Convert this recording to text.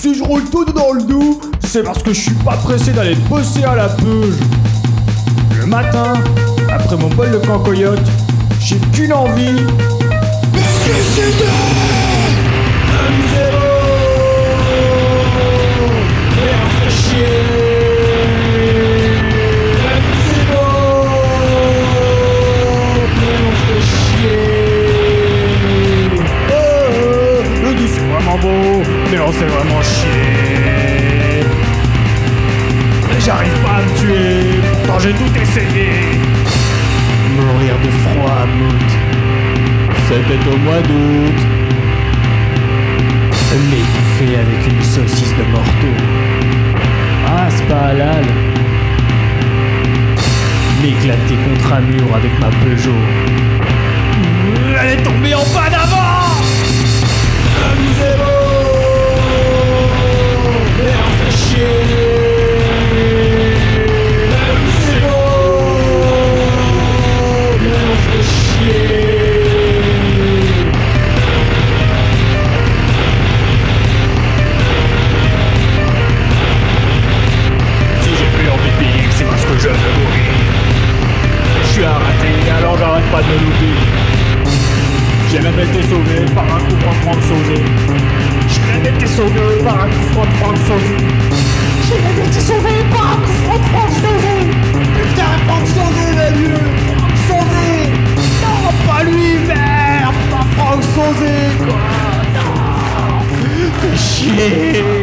Si je roule tout dans le doux, c'est parce que je suis pas pressé d'aller bosser à la peuge. Le matin, après mon bol de cancoyote, j'ai qu'une envie. Beau, mais on s'est vraiment chier. Mais j'arrive pas à me tuer, pourtant j'ai tout essayé. Mourir de froid à Mout, c'était au mois d'août. M'étouffer avec une saucisse de morteau, ah c'est pas halal. M'éclater contre un mur avec ma Peugeot, elle est tombée en panne avant. Pas de me louper. J'ai même été sauvé par un coup franc de Franck Sauzé. J'ai même été sauvé par un coup franc de Franck Sauzé. J'ai même été sauvé par un coup franc de Franck Sauzé. Putain, Franck Sauzé, les vieux. Franck Sauzé. Non, pas lui, merde. Pas Franck Sauzé, quoi. Non. Fais chier.